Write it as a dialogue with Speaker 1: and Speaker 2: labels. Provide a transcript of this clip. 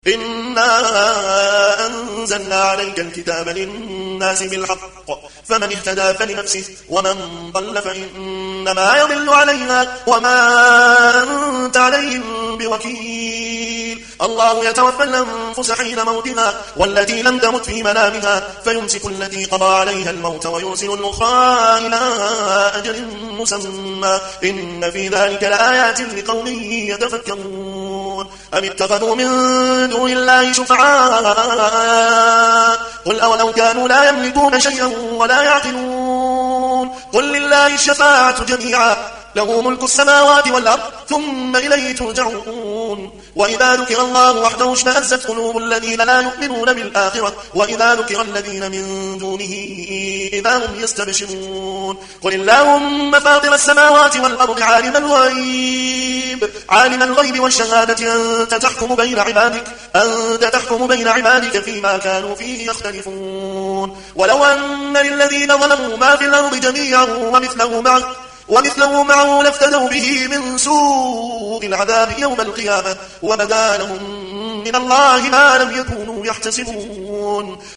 Speaker 1: إنا أنزلنا عليك الكتاب للناس بالحق فمن اهتدى فلنفسه ومن ضل فإنما يضل عليها وما أنت عليهم بوكيل. الله يتوفى الأنفس حين موتها والتي لم تمت في منامها فيمسك التي قضى عليها الموت ويرسل الأخرى إلى أجل مسمى إن في ذلك لآيات لقوم يتفكرون. أم اتخذوا من دون الله شفعاء قل أولو كانوا لا يملكون شيئا ولا يعقلون قل لله الشفاعة جميعا له ملك السماوات والأرض ثم إليه ترجعون. وإذا ذكر الله وحده اشمأزت قلوب الذين لا يؤمنون بالآخرة وإذا ذكر الذين من دونه إذا هم يستبشرون. قل اللهم فاطر السماوات والأرض عالم الغيب والشهادة أنت تحكم بين عبادك فيما كانوا فيه يختلفون. ولو أن للذين ظلموا ما في الأرض جميعا ومثله معه لافتدوا به من سوء العذاب يوم القيامة وبدا لهم من الله ما لم يكونوا يحتسبون.